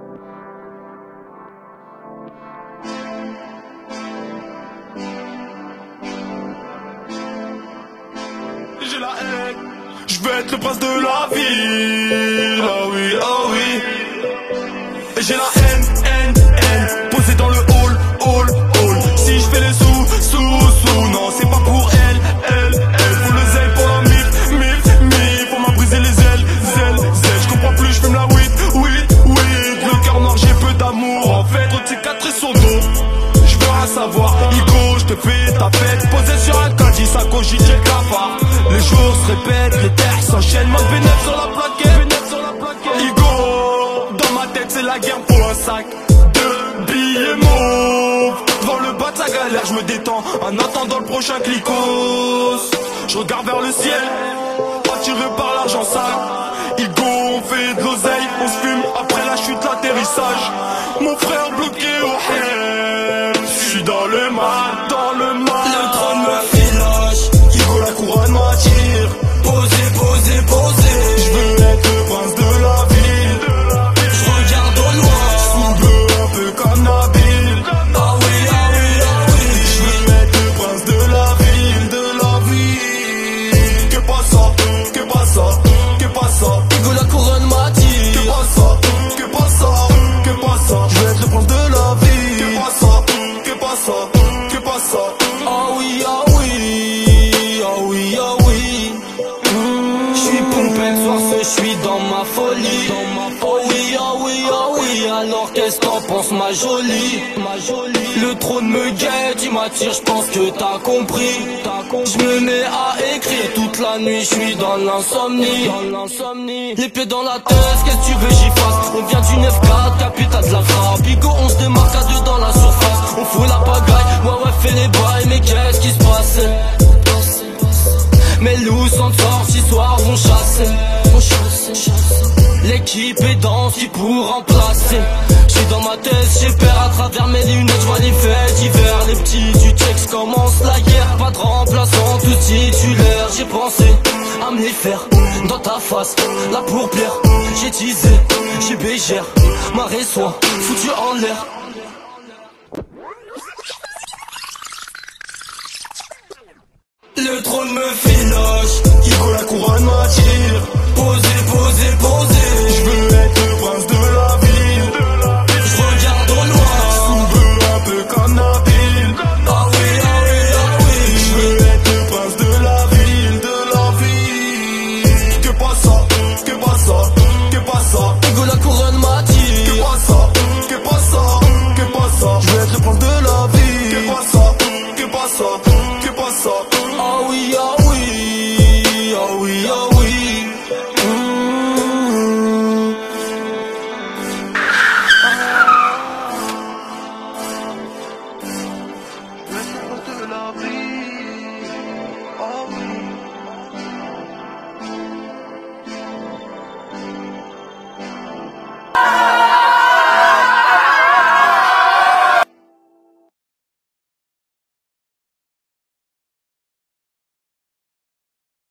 J'ai la haine, je veux être le prince de la ville. Ah oui, ah oui. Et j'ai la haine, posée dans le hall. Si je fais les sous, non, c'est pas pour elle. Faut le zèle pour la mif. Faut m'a briser les ailes. Je comprends plus, je fume la weed. Le cœur noir, j'ai peu d'amour. En fait, trop de cicatrices sur le dos. Je veux rien savoir, Igo, je te fais ta fête. Posé sur un caddie, ça cogite, j'ai cafard. Les jours se répètent, les terres s'enchaînent. Moi V9 sur la plaquette. Igo, dans ma tête c'est la guerre pour un sac de billets mauves. Devant le bas de sa galère, je me détends en attendant le prochain clicos. Je regarde vers le ciel, attiré par l'argent sale. Igo, on fait de l'oseille, on se fume après la chute, l'atterrissage. Mon frère bloqué au hem, je suis dans le mal. Le trône me fait lâche, Igo la couronne m'attire. Posé. Je veux être le prince de la ville. Je regarde au loin, sous le bleu un peu comme Nabil. Ah oui. Je veux être le prince de la ville. Que pas ça. Igo la couronne m'attire. Que pas ça. Je veux être le prince de la ville. Que pas ça. Ah oui. J'suis pompé le soir, je suis dans ma folie. Oh oui, alors qu'est-ce que t'en penses ma jolie? Le trône me guette, il m'attire, j'pense que t'as compris. J'me mets à écrire toute la nuit, j'suis dans l'insomnie. Les pieds dans la tête, qu'est-ce que tu veux j'y fasse? On vient du 9-4, capitale de la frappe. Igo, on se démarque à deux dans la surface. On fout la pagaille, ouais, fais les bails, mais qu'est-ce qui se passe? Mes loups sont sortis, ce soir vont chasser. L'équipe est dans ce qui pour remplacer. J'suis dans ma tête, j'ai peur à travers mes lunettes. J'vois les faits divers, les petits du texte commence la guerre. Pas de remplaçant, tout titulaire. J'ai pensé à me les faire dans ta face, la pourbière. J'ai teasé, j'ai bégère, marée soit foutu en l'air. Le trône me fait lâche, Igo la couronne m'attire. Posé. Je veux être